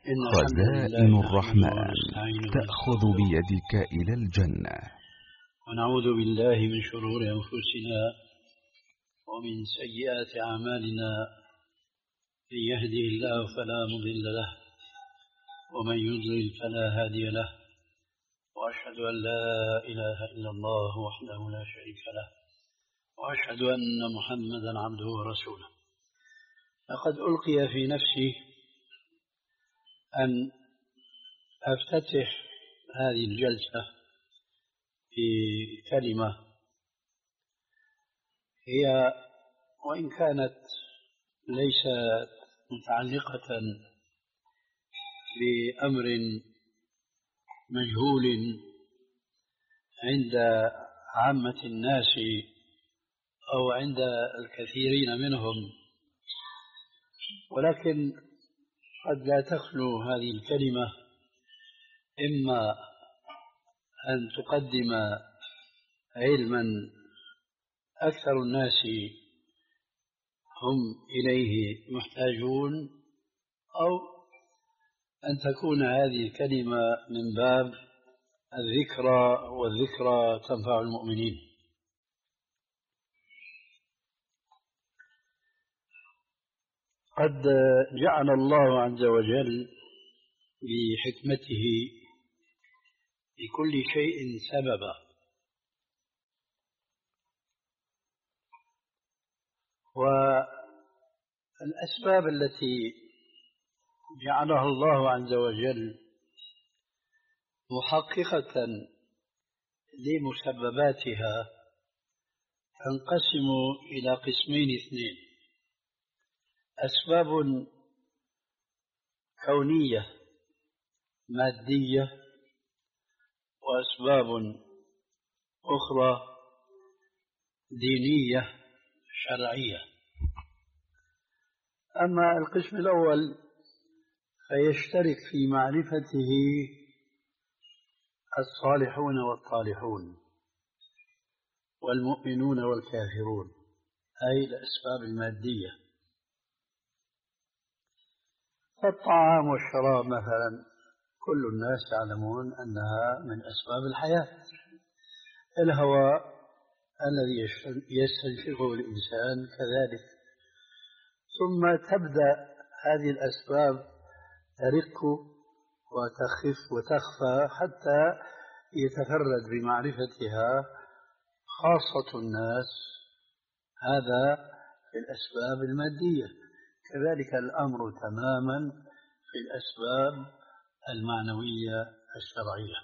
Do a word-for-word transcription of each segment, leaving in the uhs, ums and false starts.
خزائن الرحمن تأخذ بيدك إلى الجنة. ونعوذ بالله من شرور أنفسنا ومن سيئات أعمالنا، من يهده الله فلا مضل له ومن يضلل فلا هادي له، وأشهد أن لا إله إلا الله وحده لا شريك له، وأشهد أن محمدا عبده ورسوله. لقد ألقي في نفسي أن أفتتح هذه الجلسة بكلمة هي وإن كانت ليست متعلقة بأمر مجهول عند عامة الناس أو عند الكثيرين منهم، ولكن قد لا تخلو هذه الكلمة إما أن تقدم علما أكثر الناس هم إليه محتاجون، أو أن تكون هذه الكلمة من باب الذكرى، والذكرى تنفع المؤمنين. قد جعل الله عز وجل بحكمته لكل شيء سببا، والأسباب التي جعلها الله عز وجل محققة لمسبباتها تنقسم إلى قسمين اثنين: أسباب كونية مادية، وأسباب أخرى دينية شرعية. أما القسم الأول فيشترك في معرفته الصالحون والطالحون والمؤمنون والكافرون، أي الأسباب المادية. فالطعام والشراب مثلا كل الناس يعلمون أنها من أسباب الحياة. الهواء الذي يستنشقه الإنسان كذلك. ثم تبدأ هذه الأسباب ترق وتخف وتخفى حتى يتفرد بمعرفتها خاصة الناس، هذا في الأسباب المادية. كذلك الأمر تماما في الأسباب المعنوية الشرعية.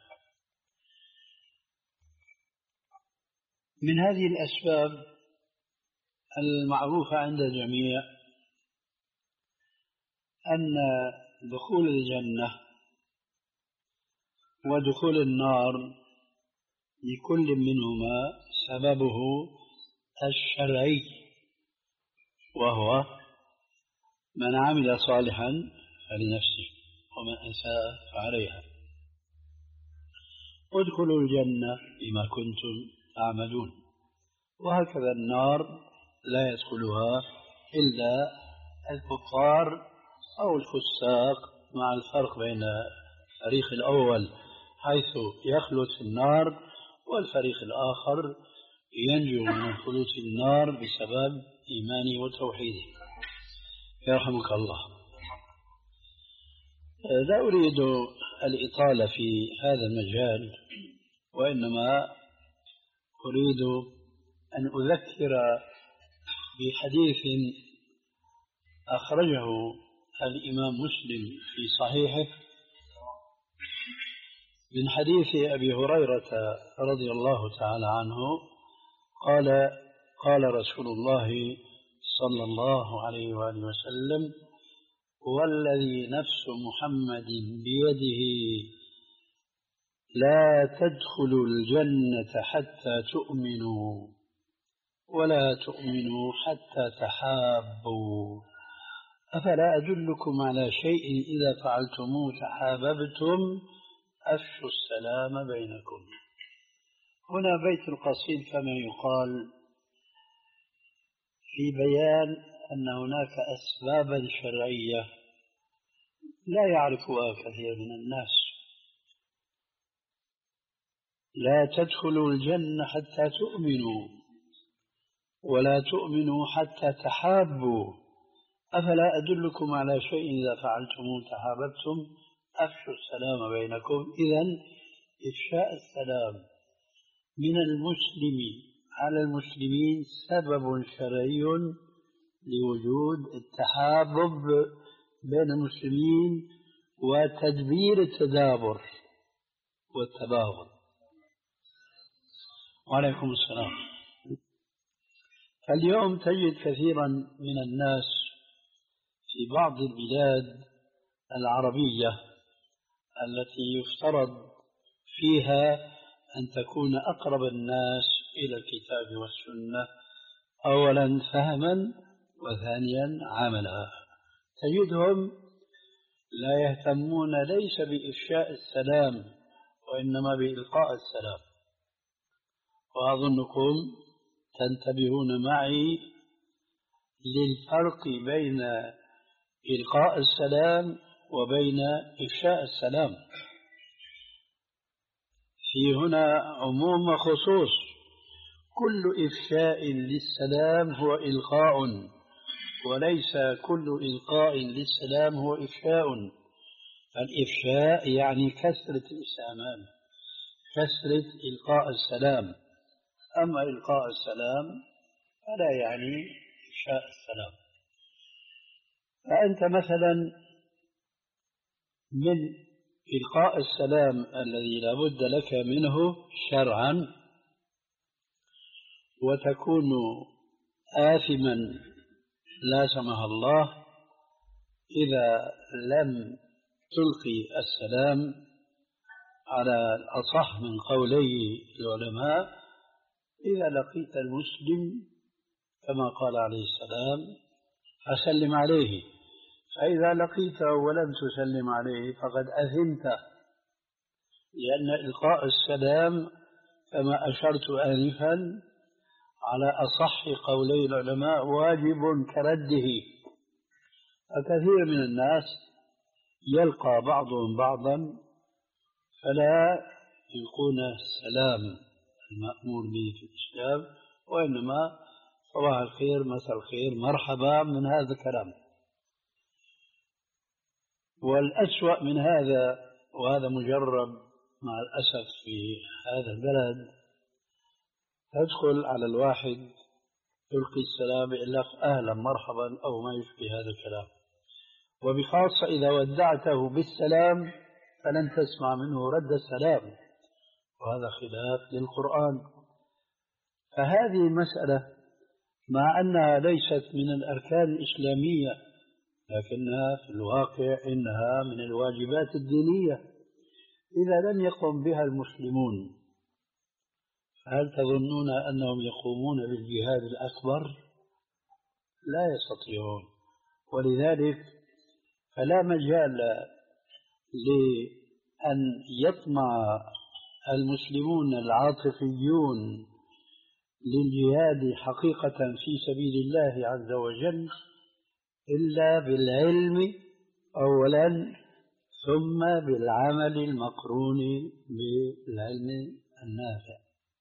من هذه الأسباب المعروفة عند الجميع أن دخول الجنة ودخول النار لكل منهما سببه الشرعي، وهو من عمل صالحا فلنفسه ومن أساء فعليها. ادخلوا الجنة بما كنتم تعملون. وهكذا النار لا يدخلها إلا الكفار أو الفساق، مع الفرق بين الفريق الأول حيث يخلد في النار، والفريق الآخر ينجو من الخلود في النار بسبب إيمانه وتوحيده. يرحمك الله. لا أريد الإطالة في هذا المجال، وإنما أريد أن أذكر بحديث أخرجه الإمام مسلم في صحيحه من حديث أبي هريرة رضي الله تعالى عنه قال: قال رسول الله صلى الله عليه وآله وسلم: والذي نفس محمد بيده لا تدخلوا الجنة حتى تؤمنوا، ولا تؤمنوا حتى تحابوا، أفلا أدلكم على شيء إذا فعلتموه تحاببتم، أفشوا السلام بينكم. هنا بيت القصيد كما يقال في بيان أن هناك أسبابا شرعية لا يعرفها كثير من الناس. لا تدخلوا الجنة حتى تؤمنوا، ولا تؤمنوا حتى تحابوا. أفلا أدلكم على شيء إذا فعلتموه تحاببتم؟ أفشوا السلام بينكم. إذن إفشاء السلام من المسلم على المسلمين سبب شرعي لوجود التحابب بين المسلمين وتدبير التدابر والتباغض. وعليكم السلام. فاليوم تجد كثيرا من الناس في بعض البلاد العربية التي يفترض فيها أن تكون أقرب الناس إلى الكتاب والسنة، أولا فهما وثانيا عملا، تجدهم لا يهتمون ليس بإفشاء السلام وإنما بإلقاء السلام. وأظنكم تنتبهون معي للفرق بين إلقاء السلام وبين إفشاء السلام. في هنا عموم وخصوص. كل إفشاء للسلام هو إلقاء، وليس كل إلقاء للسلام هو إفشاء. الإفشاء يعني كثرة الاستعمال، كثرة إلقاء السلام. أما إلقاء السلام فلا يعني إفشاء السلام. فأنت مثلا من إلقاء السلام الذي لا بد لك منه شرعا وتكون آثما لا سمح الله إذا لم تلقي السلام على الأصح من قولي العلماء. إذا لقيت المسلم كما قال عليه السلام فسلم عليه، فإذا لقيته ولم تسلم عليه فقد أثمت، لأن إلقاء السلام كما أشرت آنفا على أصح قولي العلماء واجب كرده. فكثير من الناس يلقى بعضهم بعضا فلا يلقون السلام المأمور به في الإسلام، وإنما صباح الخير مساء الخير مرحبا من هذا الكلام. والأسوأ من هذا، وهذا مجرب مع الأسف في هذا البلد، تدخل على الواحد تلقي السلام يقول لك أهلا مرحبا أو ما يشبه هذا الكلام، وبخاصة إذا ودعته بالسلام فلن تسمع منه رد السلام، وهذا خلاف للقرآن. فهذه المسألة مع أنها ليست من الأركان الإسلامية لكنها في الواقع إنها من الواجبات الدينية إذا لم يقم بها المسلمون. فهل تظنون أنهم يقومون بالجهاد الأكبر؟ لا يستطيعون. ولذلك فلا مجال لأن يطمع المسلمون العاطفيون للجهاد حقيقة في سبيل الله عز وجل إلا بالعلم أولا ثم بالعمل المقرون بالعلم النافع.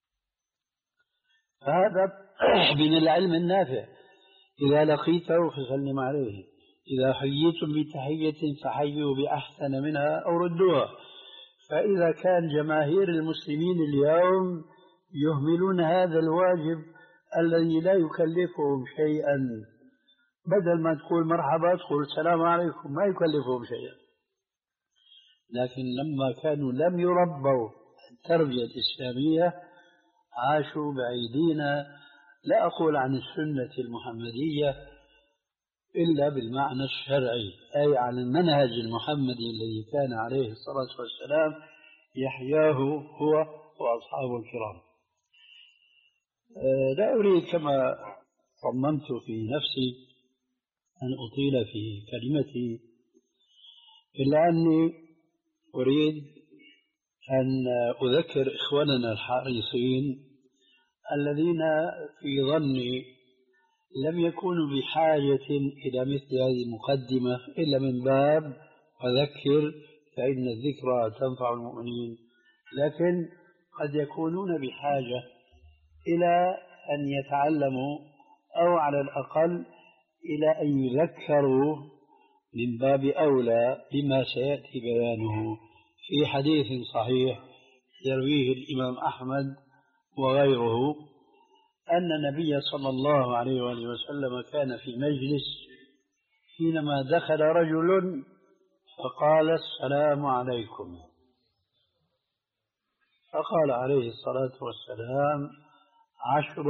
هذا من العلم النافع. إذا لقيته فسلم عليه، إذا حييتم بتحية فحيوا بأحسن منها أو ردوها. فإذا كان جماهير المسلمين اليوم يهملون هذا الواجب الذي لا يكلفهم شيئا، بدل ما تقول مرحبا تقول السلام عليكم، ما يكلفهم شيئا. لكن لما كانوا لم يربوا التربية الإسلامية عاشوا بعيدين، لا أقول عن السنة المحمدية إلا بالمعنى الشرعي، أي عن المنهج المحمدي الذي كان عليه الصلاة والسلام يحياه هو وأصحابه الكرام. لا أريد كما صممت في نفسي أن أطيل في كلمتي، إلا أني أريد أن أذكر إخواننا الحريصين الذين في ظني لم يكونوا بحاجة إلى مثل هذه المقدمة إلا من باب وذكر فإن الذكرى تنفع المؤمنين. لكن قد يكونون بحاجة إلى أن يتعلموا أو على الأقل إلى أن يذكروا من باب أولى بما سيأتي بيانه في حديث صحيح يرويه الإمام أحمد وغيره أن النبي صلى الله عليه وآله وسلم كان في مجلس حينما دخل رجل فقال السلام عليكم، فقال عليه الصلاة والسلام عشر،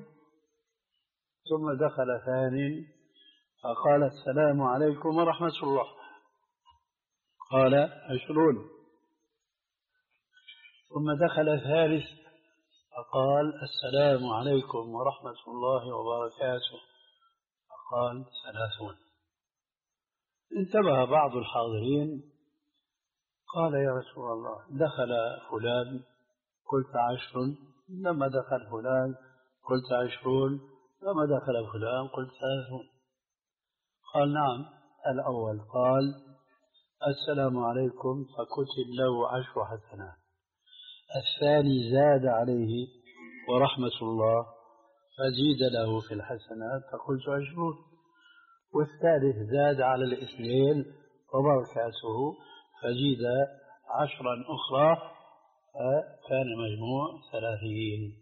ثم دخل ثاني فقال السلام عليكم ورحمة الله، قال عشرون، ثم دخل ثالث فقال السلام عليكم ورحمة الله وبركاته، فقال ثلاثون. انتبه بعض الحاضرين قال يا رسول الله دخل فلان قلت عشر، لما دخل فلان قلت عشرون، لما دخل فلان قلت ثلاثون. قال نعم الأول قال السلام عليكم فكتب له عشر حسنات، الثاني زاد عليه ورحمة الله فزيد له في الحسنات فقلت عشرون، والثالث زاد على الاثنين وبركاته فزيد عشرا أخرى فكان مجموع ثلاثين.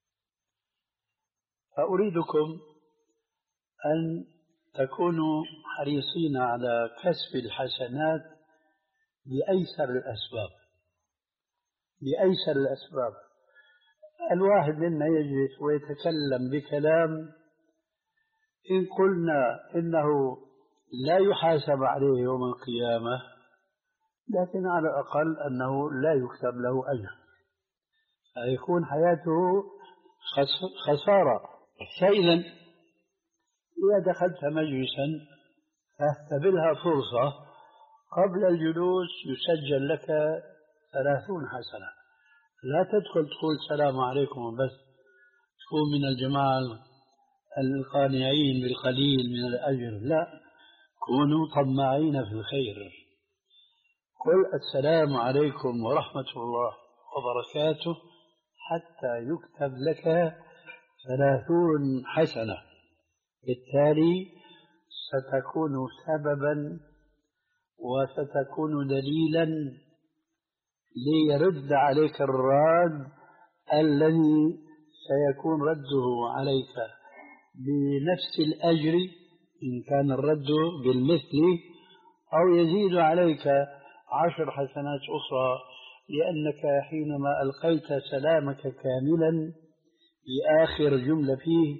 فأريدكم أن تكونوا حريصين على كسب الحسنات بأيسر الأسباب. بأيسر الأسباب الواحد منا يجلس ويتكلم بكلام إن قلنا إنه لا يحاسب عليه يوم القيامة، لكن على الأقل أنه لا يكتب له أجر، فيكون حياته خسارة. فإذا إذا دخلت مجلسا فاستبلها فرصة، قبل الجلوس يسجل لك ثلاثون حسنة، لا تدخل تقول السلام عليكم بس تكون من الجماعة القانعين بالقليل من الأجر، لا، كونوا طماعين في الخير. قل السلام عليكم ورحمة الله وبركاته حتى يكتب لك ثلاثون حسنة، بالتالي ستكون سببا وستكون دليلا ليرد عليك الراد الذي سيكون رده عليك بنفس الأجر إن كان الرد بالمثل، أو يزيد عليك عشر حسنات أخرى، لأنك حينما ألقيت سلامك كاملا بآخر جملة فيه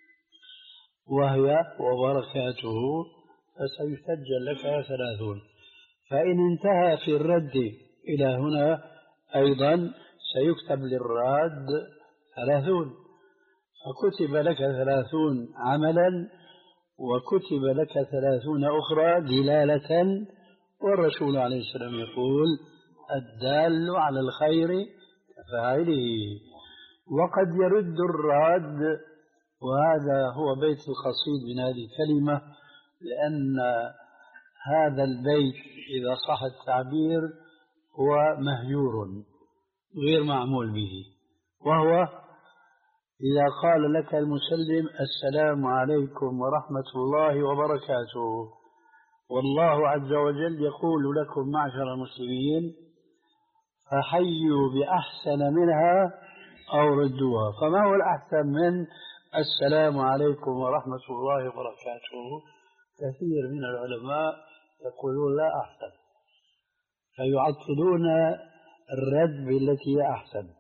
وهي وبركاته فسيسجل لك ثلاثون. فإن انتهى في الرد إلى هنا أيضا سيكتب للراد ثلاثون، فكتب لك ثلاثون عملا وكتب لك ثلاثون أخرى دلالة. والرسول عليه السلام يقول الدال على الخير كفاعله. وقد يرد الراد، وهذا هو بيت القصيد من هذه الكلمة، لأن هذا البيت إذا صح التعبير هو مهجور غير معمول به، وهو إذا قال لك المسلم السلام عليكم ورحمة الله وبركاته، والله عز وجل يقول لكم معشر المسلمين فحيوا بأحسن منها أو ردوها. فما هو الأحسن من السلام عليكم ورحمة الله وبركاته؟ كثير من العلماء يقولون لا أحسن، فيعطلون الرد بالتي هي أحسن،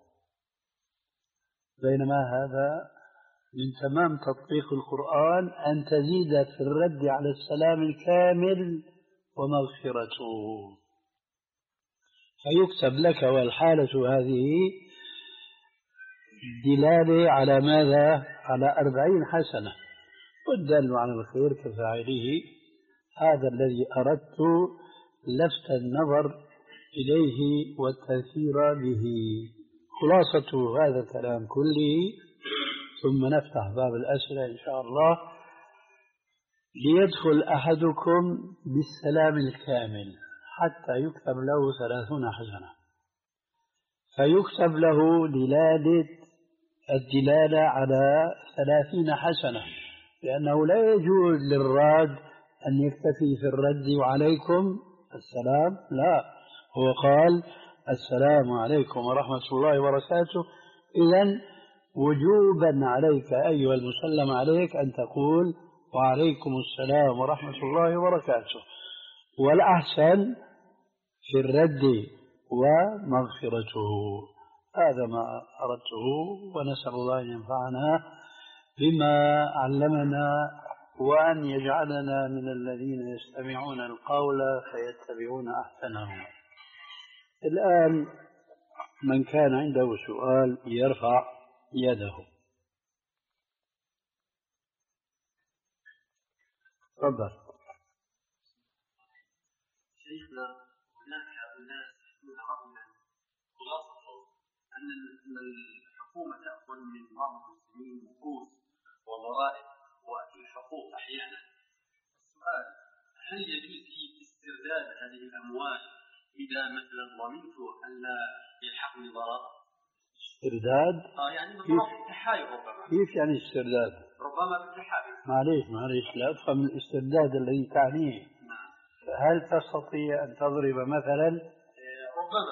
بينما هذا من تمام تطبيق القرآن أن تزيد في الرد على السلام الكامل ومغفرته، فيكتب لك والحالة هذه دلالة على ماذا؟ على أربعين حسنة، والدل على الخير كفاعله. هذا الذي أردت لفت النظر إليه والتذكير به. خلاصة هذا الكلام كله، ثم نفتح باب الأسئلة إن شاء الله، ليدخل أحدكم بالسلام الكامل حتى يكتب له ثلاثون حسنة، فيكتب له دلالة الدلالة على ثلاثين حسنة، لأنه لا يجوز للراد أن يكتفي في الرد وعليكم السلام، لا، هو قال السلام عليكم ورحمة الله وبركاته، إذن وجوبا عليك أيها المسلم عليك أن تقول وعليكم السلام ورحمة الله وبركاته، والأحسن في الرد ومغفرته. هذا ما أردته، ونسأل الله أن ينفعنا بما علمنا وأن يجعلنا من الذين يستمعون القول فيتبعون أحسنه. الآن من كان عنده سؤال يرفع يده. تفضل. شيخنا، هناك أناس يحملون رأيا خلاصته أن الحكومة تأخذ من بعض المسلمين نقود وضرائب والحقوق أحيانا. السؤال: هل يجوز لي استرداد هذه الأموال إذا مثلا ضمنت أن لا يلحقني ضرر؟ استرداد؟ آه يعني بالضبط بالتحايل ربما. كيف يعني استرداد؟ ربما بالتحايل. معليش معليش لا أفهم الاسترداد الذي تعنيه. نعم. هل تستطيع أن تضرب مثلا؟ ربما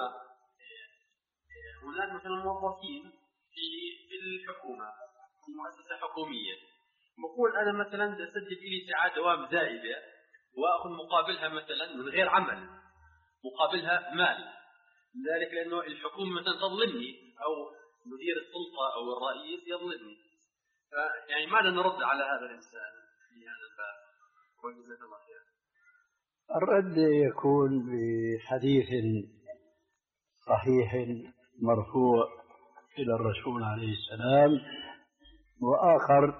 هناك مثلا موظفين في في الحكومة في مؤسسة حكومية، بقول أنا مثلا أسجل لي ساعات دوام زائدة وأخذ مقابلها مثلا من غير عمل، مقابلها مال، ذلك لأنه الحكومة مثلا تظلمني أو مدير السلطة أو الرئيس يظلمني، يعني ماذا نرد على هذا الإنسان في هذا الباب؟ وجزاك الله خير. الرد يكون بحديث صحيح مرفوع إلى الرسول عليه السلام، وآخر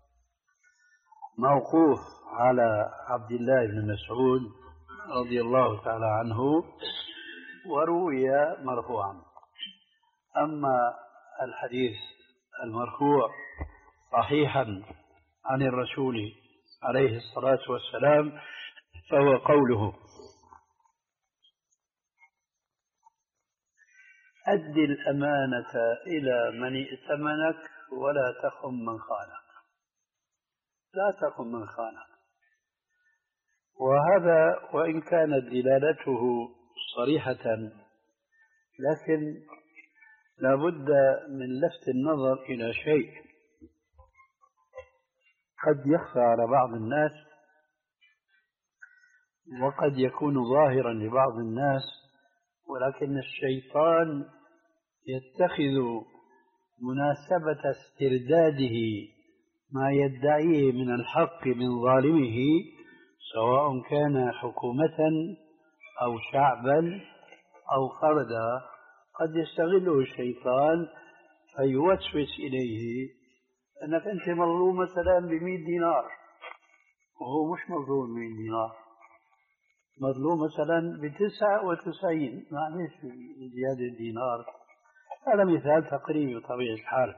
موقوف على عبد الله بن مسعود رضي الله تعالى عنه، وروي مرفوعا. أما الحديث المرفوع صحيحا عن الرسول عليه الصلاة والسلام فهو قوله: أد الأمانة إلى من ائتمنك ولا تخن من خانك. لا تخن من خانك. وهذا وإن كانت دلالته صريحة، لكن لا بد من لفت النظر إلى شيء قد يخفى على بعض الناس وقد يكون ظاهرا لبعض الناس، ولكن الشيطان يتخذ مناسبة استرداده ما يدعيه من الحق من ظالمه، سواء كان حكومة أو شعبا أو فردا، قد يستغله الشيطان فيوسوس إليه أنك أنت مظلوم مثلا بمئة دينار وهو مش مظلوم بمئة دينار، مظلوم مثلا بتسعة وتسعين، معلش زيادة دينار. هذا مثال تقريبي بطبيعة الحال.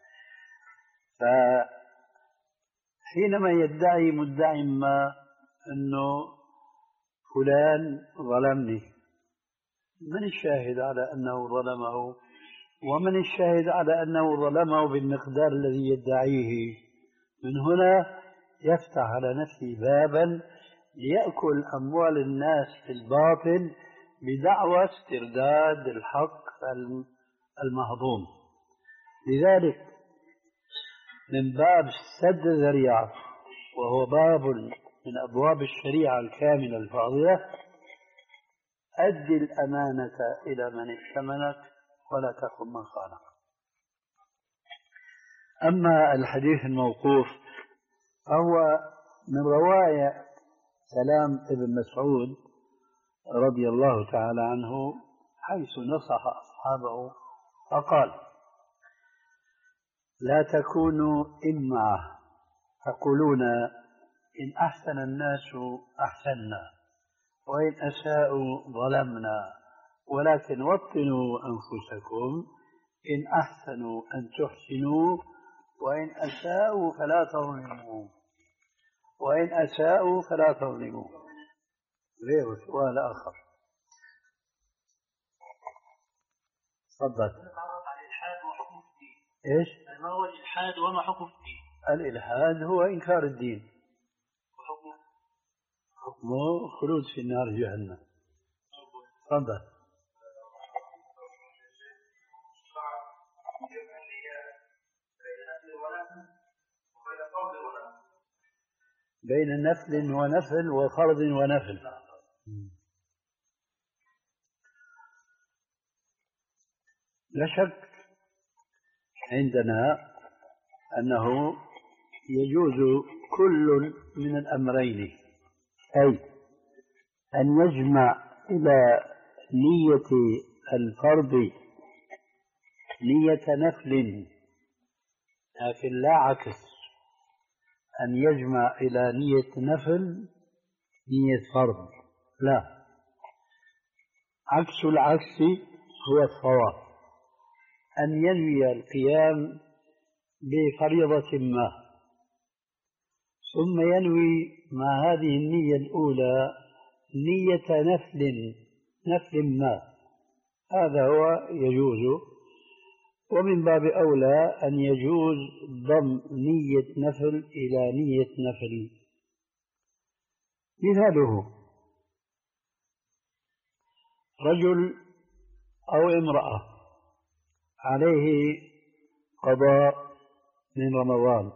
فحينما يدعي مدعي ما أنه فلان ظلمني، من الشاهد على أنه ظلمه؟ ومن الشاهد على أنه ظلمه بالمقدار الذي يدعيه؟ من هنا يفتح على نفسه بابا ليأكل أموال الناس في الباطل بدعوى استرداد الحق المهضوم. لذلك من باب سد الذريعة، وهو باب من أبواب الشريعة الكاملة الفاضلة: أد الأمانة إلى من ائتمنك ولا تخن من خانك. أما الحديث الموقوف فهو من رواية سلام ابن مسعود رضي الله تعالى عنه، حيث نصح أصحابه فقال: لا تكونوا إمعة تقولون إن أحسن الناس أحسنا وإن أساءوا ظلمنا، ولكن وطنوا أنفسكم، إن أحسنوا أن تحسنوا وإن أساءوا فلا تظلموا وإن أساءوا فلا تظلموا. غير سؤال آخر: تفضل. إيش؟ ما هو الإلحاد وما حكم الدين؟ الإلحاد هو إنكار الدين، حكمه خلود في النار جهنم. تفضل. بين نفل ونفل وفرض ونفل. لا شك عندنا أنه يجوز كل من الأمرين، أي أن يجمع إلى نية الفرض نية نفل، لكن لا عكس، أن يجمع إلى نية نفل نية فرض، لا، عكس العكس هو الصواب، أن ينوي القيام بفريضة ما ثم ينوي مع هذه النية الأولى نية نفل نفل ما، هذا هو يجوز. ومن باب أولى أن يجوز ضم نية نفل إلى نية نفل. مثاله رجل أو امرأة عليه قضاء من رمضان،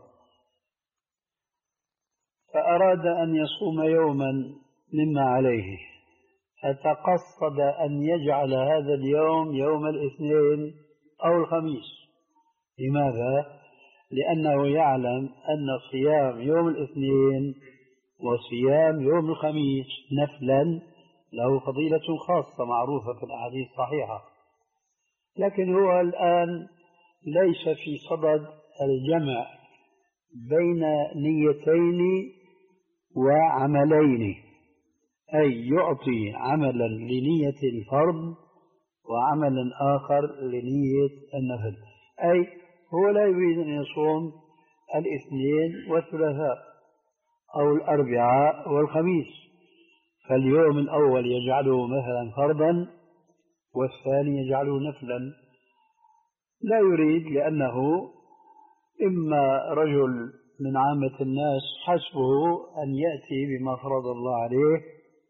فأراد أن يصوم يوما مما عليه، فتقصد أن يجعل هذا اليوم يوم الاثنين أو الخميس. لماذا؟ لأنه يعلم أن صيام يوم الاثنين وصيام يوم الخميس نفلا له فضيلة خاصة معروفة في الأحاديث الصحيحة، لكن هو الآن ليس في صدد الجمع بين نيتين وعملين، أي يعطي عملا لنية الفرض وعملا آخر لنية النفل، أي هو لا يريد أن يصوم الاثنين والثلاثاء أو الأربعاء والخميس، فاليوم الأول يجعله مثلا فرضا والثاني يجعله نفلا، لا يريد، لأنه إما رجل من عامة الناس حسبه أن يأتي بما فرض الله عليه،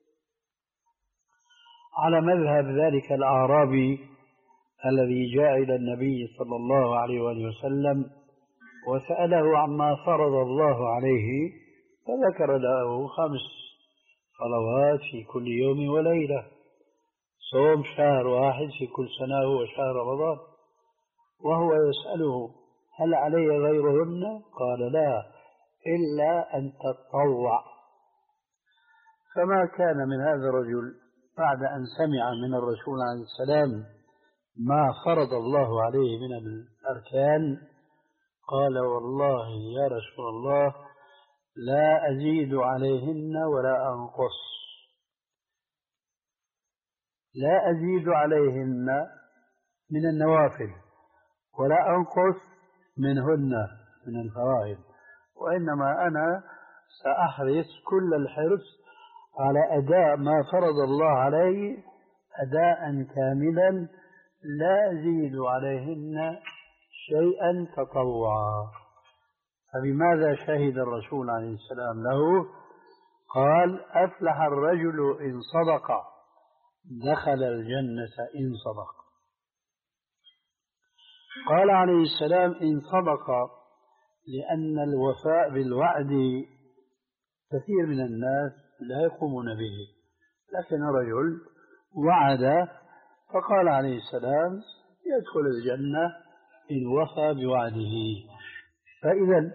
على مذهب ذلك الأعرابي الذي جاء إلى النبي صلى الله عليه وآله وسلم وسأله عما فرض الله عليه، فذكر له خمس صلوات في كل يوم وليلة، صوم شهر واحد في كل سنة هو شهر رمضان، وهو يسأله هل علي غيرهن؟ قال لا، إلا أن تتطوع. فما كان من هذا الرجل بعد أن سمع من الرسول عليه السلام ما فرض الله عليه من الأركان قال والله يا رسول الله لا أزيد عليهن ولا أنقص، لا أزيد عليهن من النوافل ولا أنقص منهن من الفرائض، وإنما أنا سأحرص كل الحرص على أداء ما فرض الله علي أداء كاملا لا أزيد عليهن شيئا تطوعا. فبماذا شهد الرسول عليه السلام له؟ قال أفلح الرجل إن صدق دخل الجنة إن صدق. قال عليه السلام إن صدق لأن الوفاء بالوعد كثير من الناس لا يقومون به، لكن رجل وعد فقال عليه السلام يدخل الجنة إن وفى بوعده. فإذا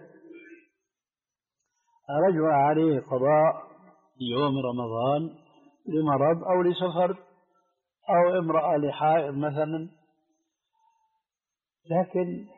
رجل عليه قضاء يوم رمضان لمرض أو لسفر أو امرأة لحائض مثلا، لكن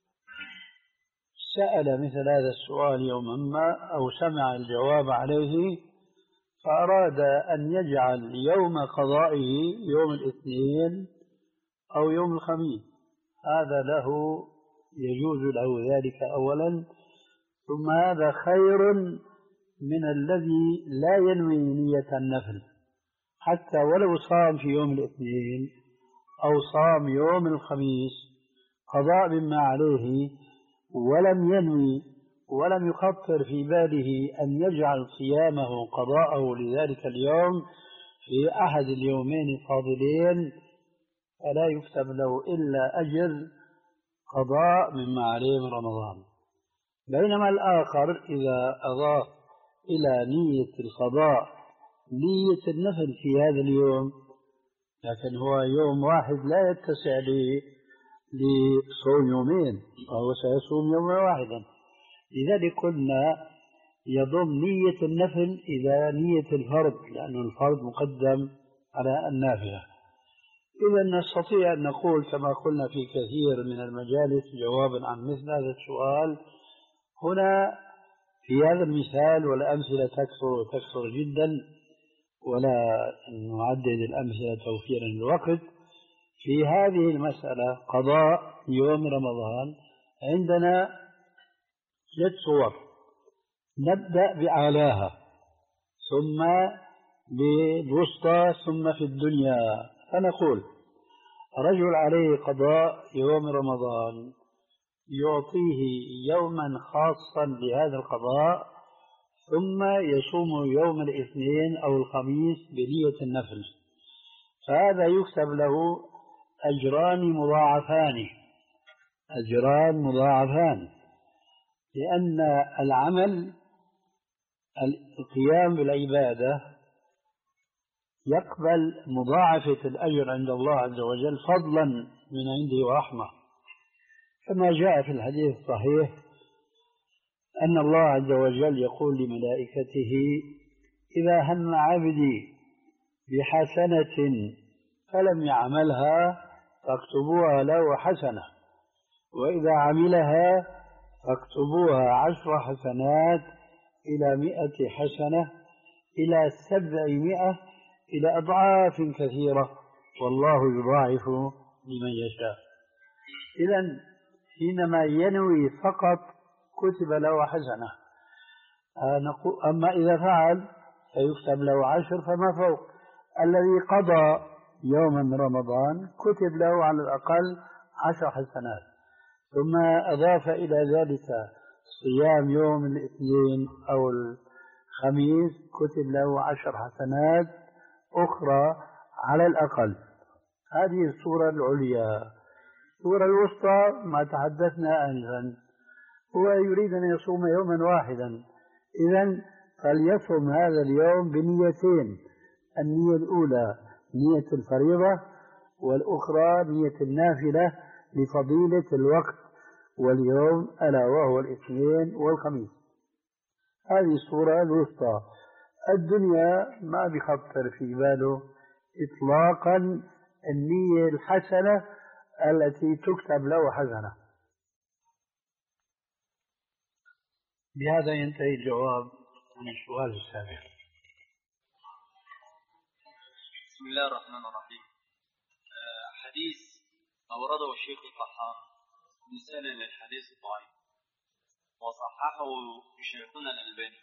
سأل مثل هذا السؤال يوما ما أو سمع الجواب عليه فأراد أن يجعل يوم قضائه يوم الاثنين أو يوم الخميس، هذا له يجوز له ذلك أولا، ثم هذا خير من الذي لا ينوي نية النفل، حتى ولو صام في يوم الاثنين أو صام يوم الخميس قضاء مما عليه ولم ينوي ولم يخطر في باله أن يجعل صيامه قضاءه لذلك اليوم في أحد اليومين الفاضلين فلا يكتب له إلا أجر قضاء مما عليه من رمضان. بينما الآخر إذا أضاف إلى نية القضاء نية النفل في هذا اليوم، لكن هو يوم واحد لا يتسع لصوم يومين فهو سيصوم يوما واحدا، لذلك قلنا يضم نية النفل إلى نية الفرض لأن الفرض مقدم على النافلة. إذا نستطيع أن نقول كما قلنا في كثير من المجالس جوابا عن مثل هذا السؤال، هنا في هذا المثال والأمثلة تكثر تكثر جدا ولا نعدد الأمثلة توفيرا للوقت. في هذه المسألة قضاء يوم رمضان عندنا ست صور، نبدأ بأعلاها ثم بالوسطى ثم في الدنيا. فنقول رجل عليه قضاء يوم رمضان يعطيه يوما خاصا لهذا القضاء ثم يصوم يوم الاثنين أو الخميس بنية النفل، فهذا يكتب له أجران مضاعفان أجران مضاعفان لأن العمل القيام بالعبادة يقبل مضاعفة الأجر عند الله عز وجل فضلا من عنده ورحمة، كما جاء في الحديث الصحيح أن الله عز وجل يقول لملائكته إذا هم عبدي بحسنة فلم يعملها فاكتبوها له حسنة، وإذا عملها فاكتبوها عشر حسنات إلى مئة حسنة إلى سبعمائة إلى أضعاف كثيرة والله يضاعف لمن يشاء. إذن حينما ينوي فقط كتب له حسنة، أما إذا فعل فيكتب له عشر فما فوق. الذي قضى يوما من رمضان كتب له على الأقل عشر حسنات، ثم أضاف إلى ذلك صيام يوم الاثنين أو الخميس كتب له عشر حسنات أخرى على الأقل. هذه الصورة العليا. الصورة الوسطى ما تحدثنا آنفا، هو يريد أن يصوم يوما واحدا، إذن فليصوم هذا اليوم بنيتين، النية الأولى نية الفريضة والأخرى نية النافلة لفضيلة الوقت واليوم ألا وهو الاثنين والخميس. هذه الصورة الوسطى. الدنيا ما بيخطر في باله إطلاقا النية الحسنة التي تكتب له حسنة. بهذا ينتهي الجواب عن السؤال السابق. بسم الله الرحمن الرحيم. حديث أورده الشيخ الطحان مثالا للحديث الضعيف وصححه شيخنا الألباني.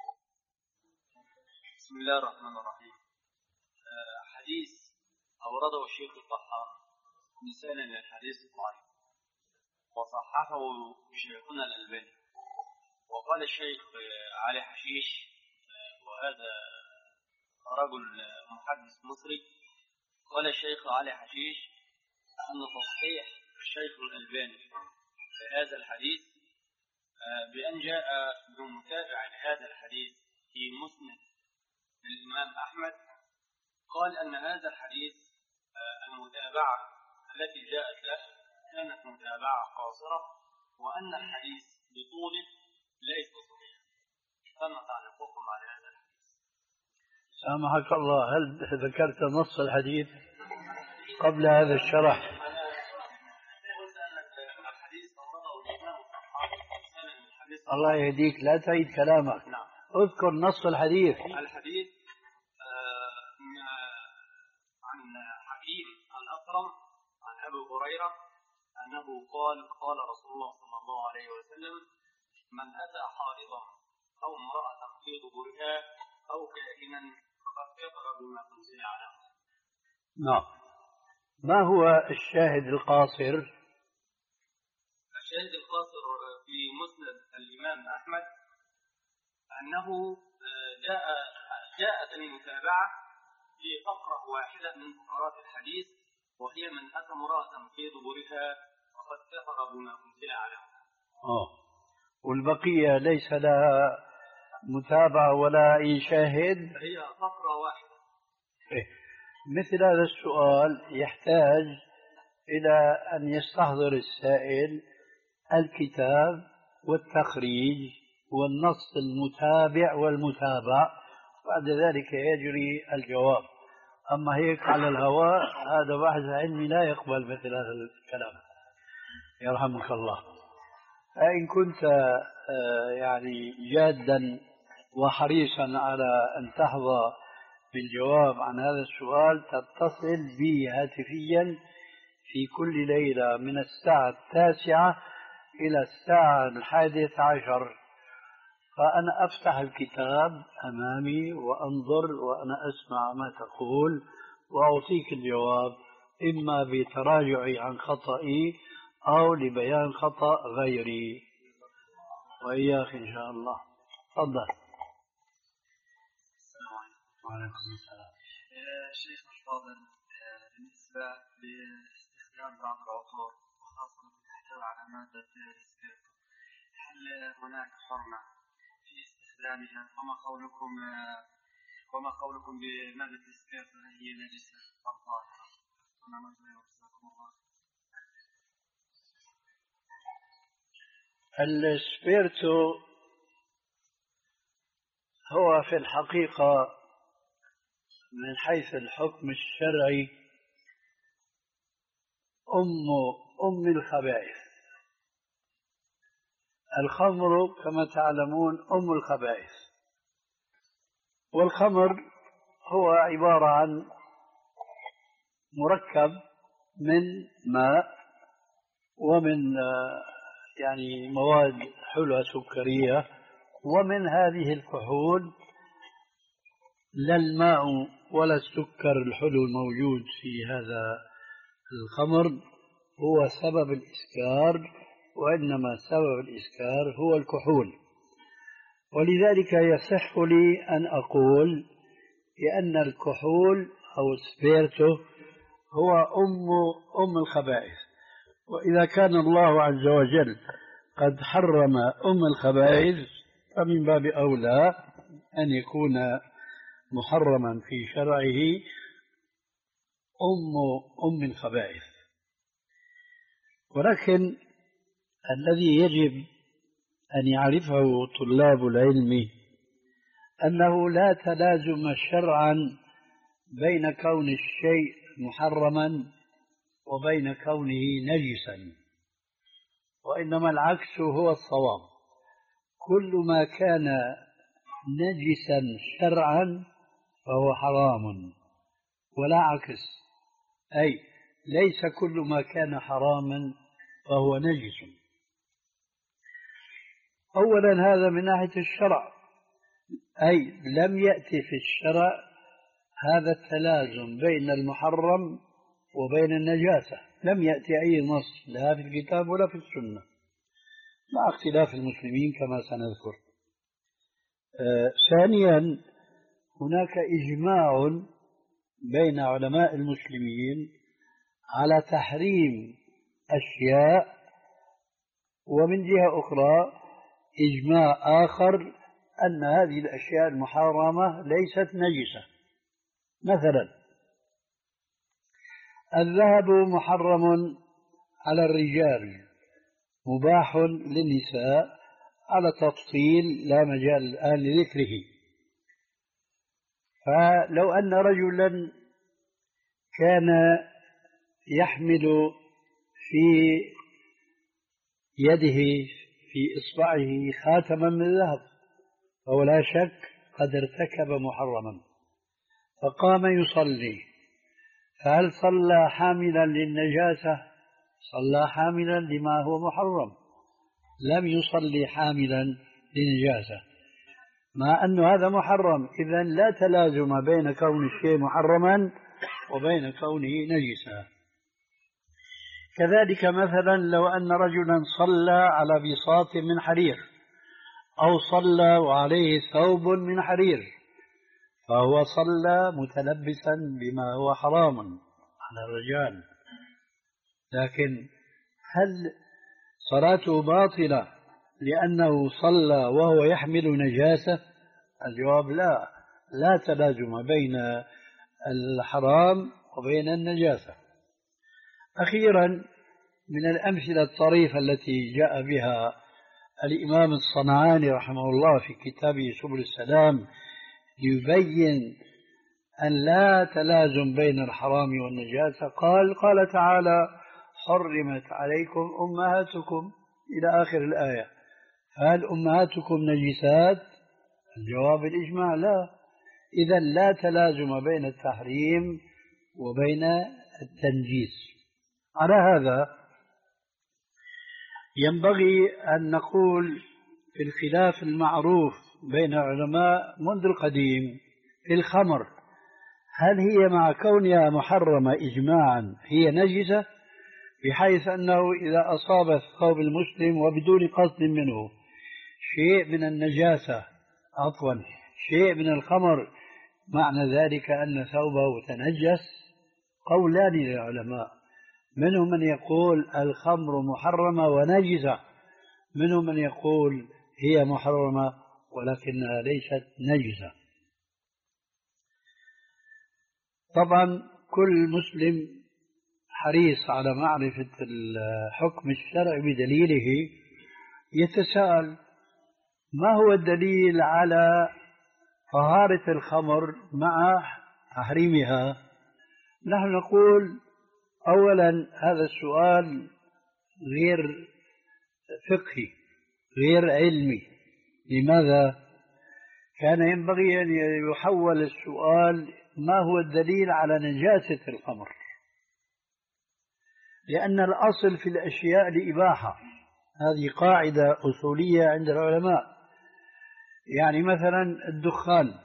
بسم الله الرحمن الرحيم. حديث أورده الشيخ الطحان مثالا للحديث الضعيف وصححه شيخنا الألباني. وقال الشيخ علي حشيش وهذا رجل محدث مصري، قال الشيخ علي حشيش أن تصحيح الشيخ الألباني لهذا الحديث بأن جاء بمتابع لهذا الحديث في مسند الإمام أحمد، قال أن هذا الحديث المتابعة التي جاءت له كانت متابعة قاصرة وأن الحديث بطوله ليس صحيح. فما تعليقكم على هذا الحديث؟ سامحك الله، هل ذكرت نص الحديث قبل هذا الشرح؟ الله يهديك لا تعيد كلامك. نعم. اذكر نص الحديث. الحديث آه عن حكيم الأكرم عن أبي هريرة أنه قال قال رسول الله صلى الله عليه وسلم من أتى حائضا أو امرأة في ظهورها أو كائنا فقد كفر بما أنزل على محمد. نعم. ما هو الشاهد القاصر؟ الشاهد القاصر في مسند الإمام أحمد أنه جاء جاءت المتابعة في فقرة واحدة من فقرات الحديث، وهي من أتى امرأة في دبرها فقد كفر بما أنزل عليه. آه والبقية ليس لها متابعة ولا أي شاهد، هي فقرة واحدة. إيه. مثل هذا السؤال يحتاج إلى أن يستحضر السائل الكتاب والتخريج والنص المتابع والمتابع، بعد ذلك يجري الجواب. أما هيك على الهواء هذا بحث علمي لا يقبل مثل هذا الكلام، يرحمك الله. فإن كنت يعني جادا وحريصا على أن تحظى بالجواب عن هذا السؤال، تتصل بي هاتفيا في كل ليلة من الساعة التاسعة إلى الساعة الحادية عشر، فأنا أفتح الكتاب أمامي وأنظر وأنا أسمع ما تقول وأعطيك الجواب، إما بتراجعي عن خطئي أو لبيان خطأ غيري. وإياك إن شاء الله. تفضل. السلام عليكم. وعليكم السلام. شيخ الفاضل، بالنسبة لاستخدام بعض العطور وخاصة تحتوي على مادة السبيرتو، هل هناك حرمة في استخدامها؟ وما قولكم وما قولكم بمادة السبيرتو هي نجسة أم طاهرة؟ السبيرتو هو في الحقيقة من حيث الحكم الشرعي أم أم الخبائث. الخمر كما تعلمون أم الخبائث، والخمر هو عبارة عن مركب من ماء ومن يعني مواد حلوة سكرية، ومن هذه الكحول لا الماء ولا السكر الحلو الموجود في هذا الخمر هو سبب الإسكار، وإنما سبب الإسكار هو الكحول. ولذلك يصح لي أن أقول بأن الكحول أو السبيرتو هو أم أم الخبائث. وإذا كان الله عز وجل قد حرم أم الخبائث فمن باب أولى أن يكون محرما في شرعه أم أم الخبائث. ولكن الذي يجب أن يعرفه طلاب العلم أنه لا تلازم شرعا بين كون الشيء محرما وبين كونه نجسا، وإنما العكس هو الصواب. كل ما كان نجسا شرعا فهو حرام، ولا عكس، أي ليس كل ما كان حراما فهو نجس. أولا هذا من ناحية الشرع، أي لم يأتي في الشرع هذا التلازم بين المحرم وبين النجاسة، لم يأتي أي نص لا في الكتاب ولا في السنة، مع اختلاف المسلمين كما سنذكر. آه ثانيا هناك إجماع بين علماء المسلمين على تحريم أشياء، ومن جهة أخرى إجماع آخر أن هذه الأشياء المحرمة ليست نجسة. مثلا الذهب محرم على الرجال، مباح للنساء على تفصيل لا مجال الآن لذكره. فلو أن رجلا كان يحمل في يده في إصبعه خاتما من ذهب فهو لا شك قد ارتكب محرما، فقام يصلي، فهل صلى حاملا للنجاسة؟ صلى حاملا لما هو محرم، لم يصلي حاملا للنجاسة، مع أن هذا محرم. إذن لا تلازم بين كون الشيء محرما وبين كونه نجسا. كذلك مثلا لو أن رجلا صلى على بساط من حرير أو صلى وعليه ثوب من حرير فهو صلى متلبسا بما هو حرام على الرجال، لكن هل صلاته باطلة لأنه صلى وهو يحمل نجاسة؟ الجواب لا، لا تلازم بين الحرام وبين النجاسة. أخيرا من الأمثلة الطريفة التي جاء بها الإمام الصنعاني رحمه الله في كتابه سبل السلام ليبين أن لا تلازم بين الحرام والنجاسة، قال قال تعالى حرمت عليكم أمهاتكم إلى آخر الآية، هل أمهاتكم نجسات؟ الجواب الإجماع لا، إذا لا تلازم بين التحريم وبين التنجيس. على هذا ينبغي أن نقول في الخلاف المعروف بين العلماء منذ القديم في الخمر، هل هي مع كونها محرمة إجماعا هي نجسة، بحيث أنه إذا أصاب الثوب المسلم وبدون قصد منه شيء من النجاسة عفوا شيء من الخمر، معنى ذلك أن ثوبه تنجس؟ قولان للعلماء، منهم من يقول الخمر محرمة ونجسة، منهم من يقول هي محرمة ولكنها ليست نجسة. طبعا كل مسلم حريص على معرفة الحكم الشرعي بدليله، يتساءل ما هو الدليل على طهارة الخمر مع تحريمها؟ نحن نقول أولا هذا السؤال غير فقهي غير علمي. لماذا؟ كان ينبغي أن يحول السؤال ما هو الدليل على نجاسة الخمر، لأن الأصل في الأشياء الإباحة، هذه قاعدة أصولية عند العلماء. يعني مثلا الدخان،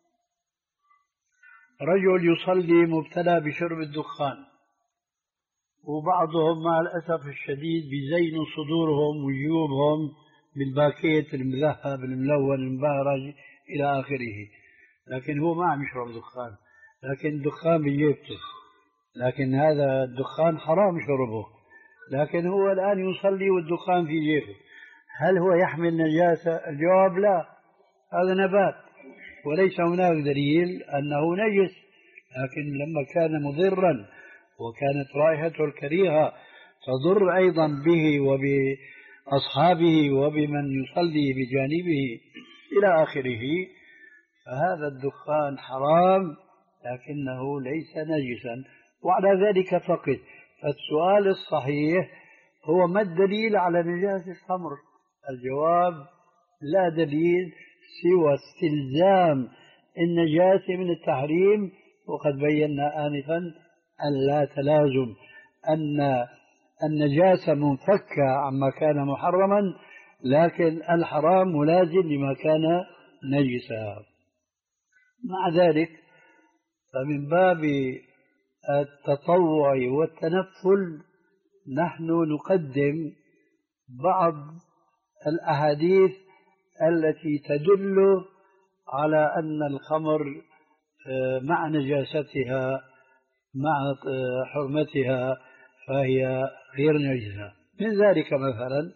رجل يصلي مبتلى بشرب الدخان، وبعضهم مع الأسف الشديد بيزينوا صدورهم وجيوبهم بالباكيت المذهب الملون المبهرج إلى آخره، لكن هو ما عم يشرب دخان، لكن الدخان بجيبته، لكن هذا الدخان حرام شربه، لكن هو الآن يصلي والدخان في جيبه، هل هو يحمل نجاسة؟ الجواب لا، هذا نبات وليس هناك دليل أنه نجس، لكن لما كان مضرا وكانت رائحته الكريهة تضر أيضا به وبأصحابه وبمن يصلي بجانبه إلى آخره، فهذا الدخان حرام لكنه ليس نجسا. وعلى ذلك فقط فالسؤال الصحيح هو ما الدليل على نجاسة الخمر؟ الجواب لا دليل سوى استلزام النجاسة من التحريم، وقد بينا آنفا أن لا تلازم، أن النجاسة منفكة عما كان محرما، لكن الحرام ملازم لما كان نجسا. مع ذلك فمن باب التطوع والتنفل نحن نقدم بعض الأحاديث التي تدل على أن الخمر مع نجاستها مع حرمتها فهي غير نجسة. من ذلك مثلا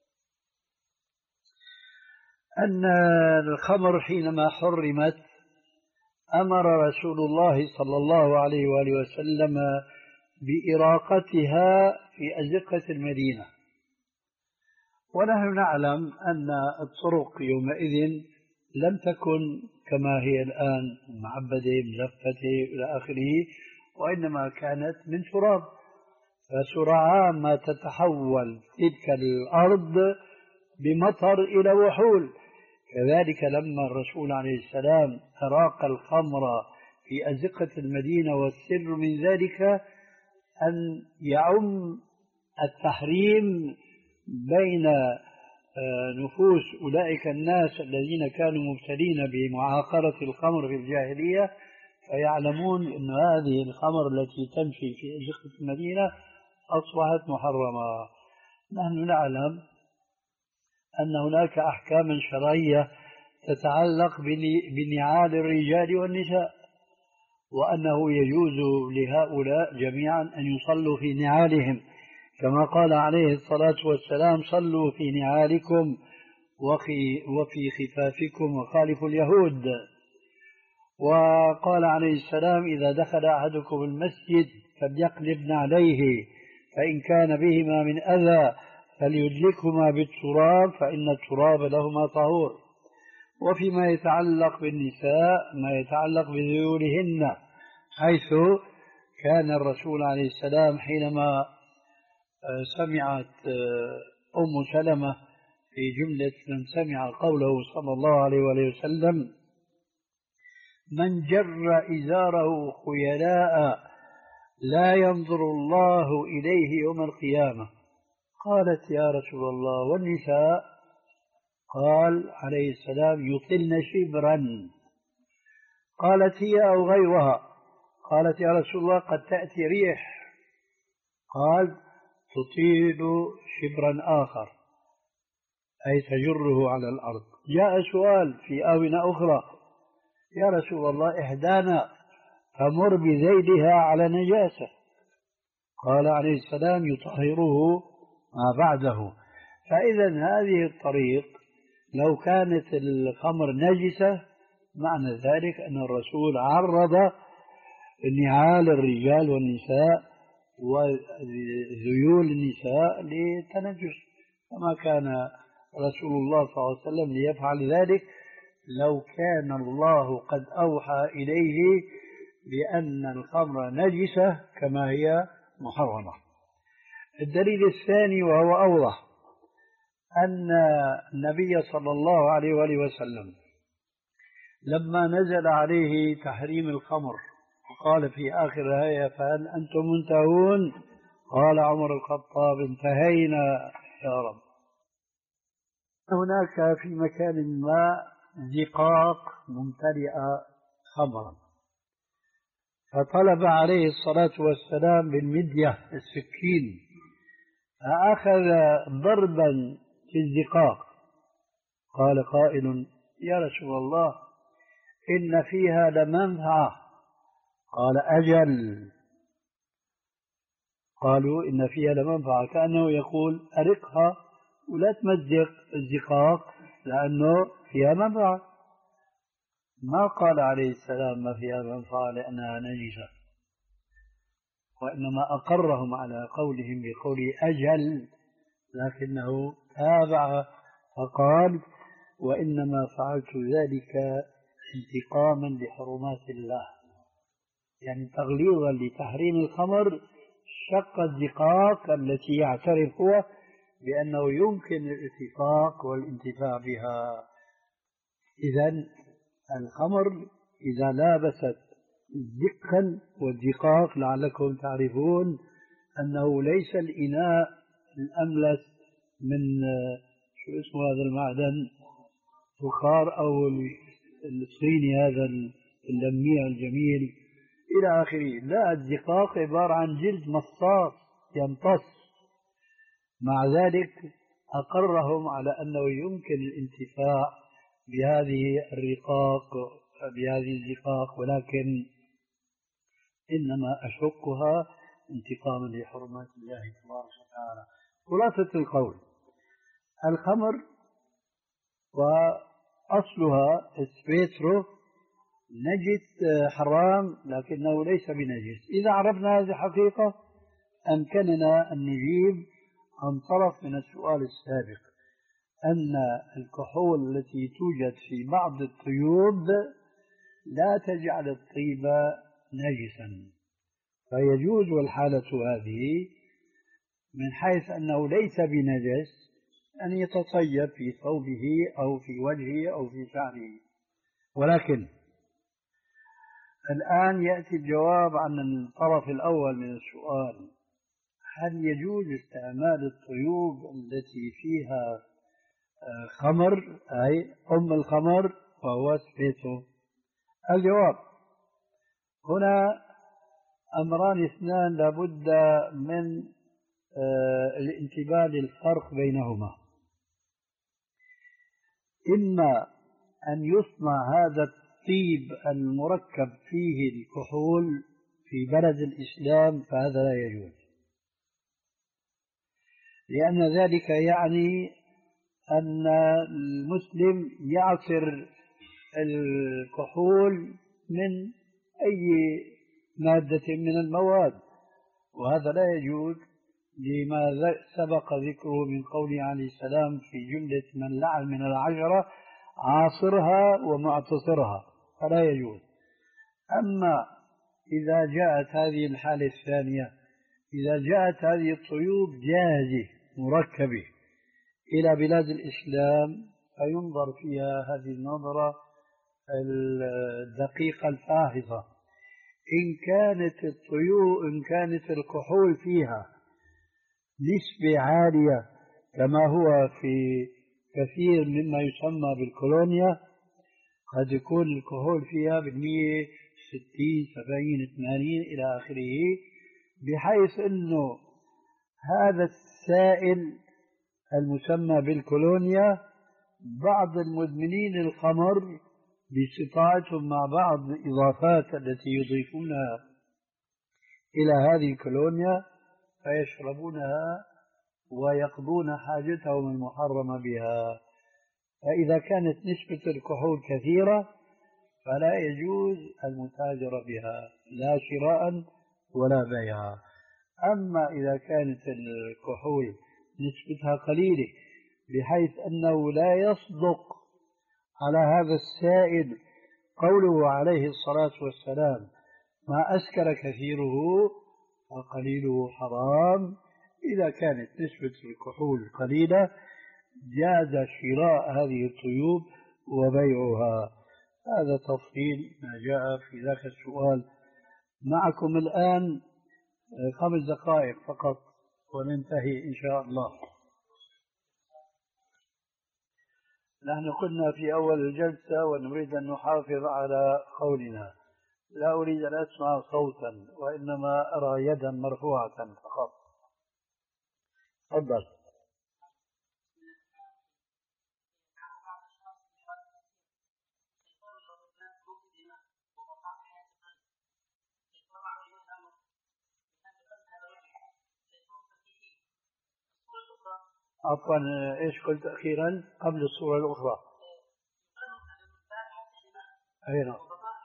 أن الخمر حينما حرمت أمر رسول الله صلى الله عليه وآله وسلم بإراقتها في أزقة المدينة، ونحن نعلم أن الطرق يومئذ لم تكن كما هي الآن معبدة مزفتة إلى آخره، وإنما كانت من تراب، فسرعان ما تتحول تلك الأرض بمطر إلى وحول. كذلك لما الرسول عليه السلام أراق الخمر في أزقة المدينة، والسر من ذلك أن يعم التحريم بين نفوس أولئك الناس الذين كانوا مبتلين بمعاقرة الخمر في الجاهلية، فيعلمون أن هذه الخمر التي تمشي في أزقة المدينة أصبحت محرمة. نحن نعلم أن هناك أحكام شرعية تتعلق بنعال الرجال والنساء، وأنه يجوز لهؤلاء جميعا أن يصلوا في نعالهم، كما قال عليه الصلاة والسلام: صلوا في نعالكم وفي خفافكم وخالفوا اليهود. وقال عليه السلام: إذا دخل أحدكم المسجد فليقلب نعليه، فإن كان بهما من أذى فليدلكهما بالتراب، فإن التراب لهما طهور. وفيما يتعلق بالنساء ما يتعلق بذيولهن، حيث كان الرسول عليه السلام حينما سمعت أم سلمة في جملة من سمع قوله صلى الله عليه وسلم: من جر إزاره خيلاء لا ينظر الله إليه يوم القيامة. قالت: يا رسول الله والنساء؟ قال عليه السلام: يطلن شبرا. قالت: هي أو غيرها؟ قالت: يا رسول الله قد تأتي ريح. قال: تطيل شبرا آخر، أي تجره على الأرض. جاء سؤال في آونة أخرى: يا رسول الله إحدانا تمر بذيلها على نجاسة. قال عليه السلام: يطهره ما بعده. فإذا هذه الطريق لو كانت الخمر نجسة، معنى ذلك أن الرسول عرض نعال الرجال والنساء وذيول النساء للتنجس، كما كان رسول الله صلى الله عليه وسلم ليفعل ذلك لو كان الله قد أوحى إليه بأن الخمر نجسة كما هي محرمة. الدليل الثاني وهو أوضح، أن النبي صلى الله عليه وآله وسلم لما نزل عليه تحريم الخمر وقال في آخر الآية: فهل أنتم منتهون؟ قال عمر الخطاب: انتهينا يا رب. هناك في مكان ما زقاق ممتلئة خمرا، فطلب عليه الصلاة والسلام بالمدية السكين، فأخذ ضربا في الزقاق. قال قائل: يا رسول الله إن فيها لمنفعة. قال: أجل. قالوا: إن فيها لمنفعة، كأنه يقول: أرقها ولا تمزق الزقاق لأنه فيها منفعة. ما قال عليه السلام ما فيها منفعة لأنها نجسة، وإنما أقرهم على قولهم بقول أجل، لكنه تابع فقال: وإنما فعلت ذلك انتقاما لحرمات الله، يعني تغليظا لتحريم الخمر شق الزقاق التي يعترف هو بأنه يمكن الارتفاق والانتفاع بها. إذن الخمر إذا لابست زقا والزقاق لعلكم تعرفون أنه ليس الإناء الأملس من شو اسمه هذا المعدن، فخار أو الصيني هذا اللميع الجميل إلى آخره، لا، الزقاق عبارة عن جلد مصاص يمتص. مع ذلك أقرهم على أنه يمكن الانتفاع بهذه الرقاق بهذه الزقاق، ولكن إنما أشقها انتقاما لحرمات الله تبارك وتعالى. خلاصة القول: الخمر وأصلها اسبيترو نجس حرام لكنه ليس بنجس. إذا عرفنا هذه الحقيقة أمكننا أن نجيب عن طرف من السؤال السابق، أن الكحول التي توجد في بعض الطيوب لا تجعل الطيب نجسا، فيجوز الحالة هذه من حيث أنه ليس بنجس أن يتطيب في ثوبه أو في وجهه أو في شعره. ولكن الآن يأتي الجواب عن الطرف الأول من السؤال: هل يجوز استعمال الطيوب التي فيها خمر، أي أم الخمر وهو سبيتو؟ الجواب: هنا أمران اثنان لابد من آه الانتباه للفرق بينهما. إما أن يصنع هذا الطيب المركب فيه الكحول في بلد الإسلام فهذا لا يجوز، لأن ذلك يعني أن المسلم يعصر الكحول من أي مادة من المواد، وهذا لا يجوز لما سبق ذكره من قوله عليه السلام في جملة من لعن من العشرة عاصرها ومعتصرها، فلا يجوز. أما إذا جاءت هذه الحالة الثانية، إذا جاءت هذه الطيوب جاهزة مركبة إلى بلاد الإسلام فينظر فيها هذه النظرة الدقيقة الفاحصة. إن كانت الطيوب إن كانت الكحول فيها نسبة عالية كما هو في كثير مما يسمى بالكولونيا، قد يكون الكحول فيها بالمية ستين سبعين ثمانين إلى آخره، بحيث أنه هذا السائل المسمى بالكولونيا بعض المدمنين الخمر باستطاعتهم مع بعض الإضافات التي يضيفونها إلى هذه الكولونيا فيشربونها ويقضون حاجتهم المحرمة بها. فإذا كانت نسبة الكحول كثيرة فلا يجوز المتاجرة بها لا شراء ولا بيعا. أما إذا كانت الكحول نسبتها قليلة بحيث أنه لا يصدق على هذا السائل قوله عليه الصلاة والسلام ما أسكر كثيره وقليله حرام، إذا كانت نسبة الكحول قليلة جاز شراء هذه الطيوب وبيعها. هذا تفصيل ما جاء في ذاك السؤال. معكم الآن خمس دقائق فقط وننتهي إن شاء الله. نحن قلنا في أول الجلسة ونريد أن نحافظ على قولنا، لا أريد أن أسمع صوتا وإنما أرى يدا مرفوعة فقط. تفضل. عفوا ايش قلت اخيرا قبل الصورة الاخرى؟ اي نعم.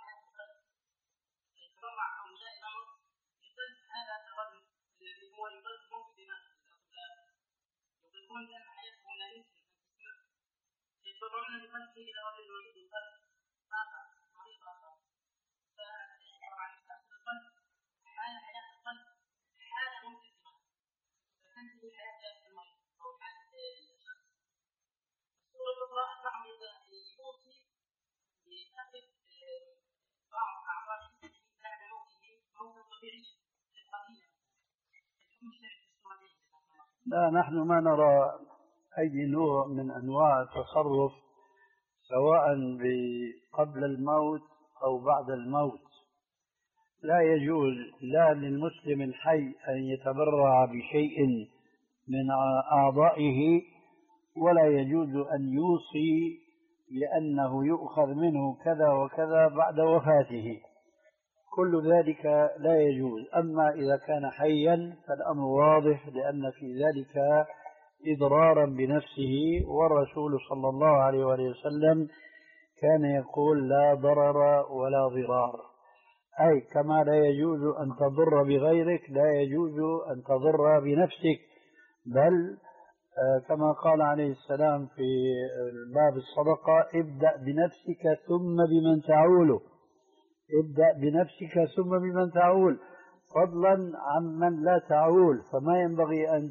لا، نحن ما نرى أي نوع من أنواع التصرف سواء قبل الموت أو بعد الموت. لا يجوز لا للمسلم الحي أن يتبرع بشيء من أعضائه، ولا يجوز أن يوصي لأنه يؤخذ منه كذا وكذا بعد وفاته، كل ذلك لا يجوز. أما إذا كان حيا فالأمر واضح، لأن في ذلك إضرارا بنفسه، والرسول صلى الله عليه وسلم كان يقول لا ضرر ولا ضرار، أي كما لا يجوز أن تضر بغيرك لا يجوز أن تضر بنفسك، بل كما قال عليه السلام في باب الصدقة ابدأ بنفسك ثم بمن تعوله، ابدأ بنفسك ثم بمن تعول، فضلا عن من لا تعول. فما ينبغي أن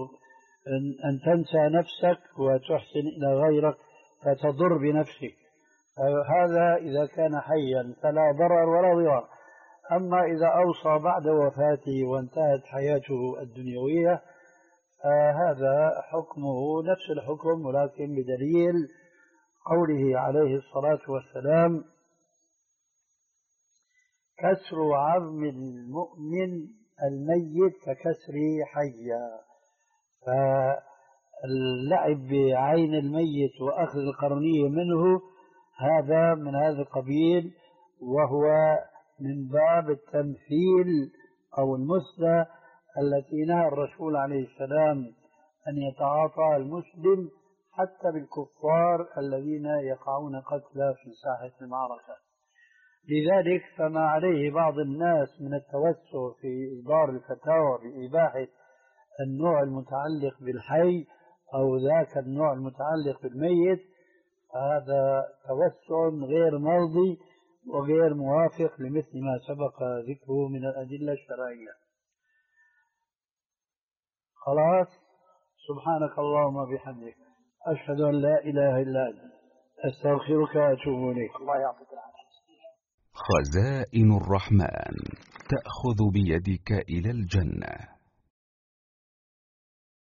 أن تنسى نفسك وتحسن إلى غيرك فتضر بنفسك. هذا إذا كان حيا فلا ضرر ولا ضرار. أما إذا أوصى بعد وفاته وانتهت حياته الدنيوية هذا حكمه نفس الحكم، ولكن بدليل قوله عليه الصلاة والسلام كسر عظم المؤمن الميت ككسر حيا، فاللعب بعين الميت وأخذ القرنية منه هذا من هذا القبيل، وهو من باب التمثيل أو المثلى التي نهى الرسول عليه السلام أن يتعاطى المسلم حتى بالكفار الذين يقعون قتلى في ساحة المعركة. لذلك فما عليه بعض الناس من التوسع في إصدار الفتاوى بإباحة النوع المتعلق بالحي أو ذاك النوع المتعلق بالميت، هذا توسع غير مرضي وغير موافق لمثل ما سبق ذكره من الأدلة الشرعية. خلاص، سبحانك اللهم وبحمدك، أشهد أن لا إله إلا أنت، أستغفرك وأتوب إليك. الله يعطيك العافية. خزائن الرحمن تأخذ بيدك إلى الجنة.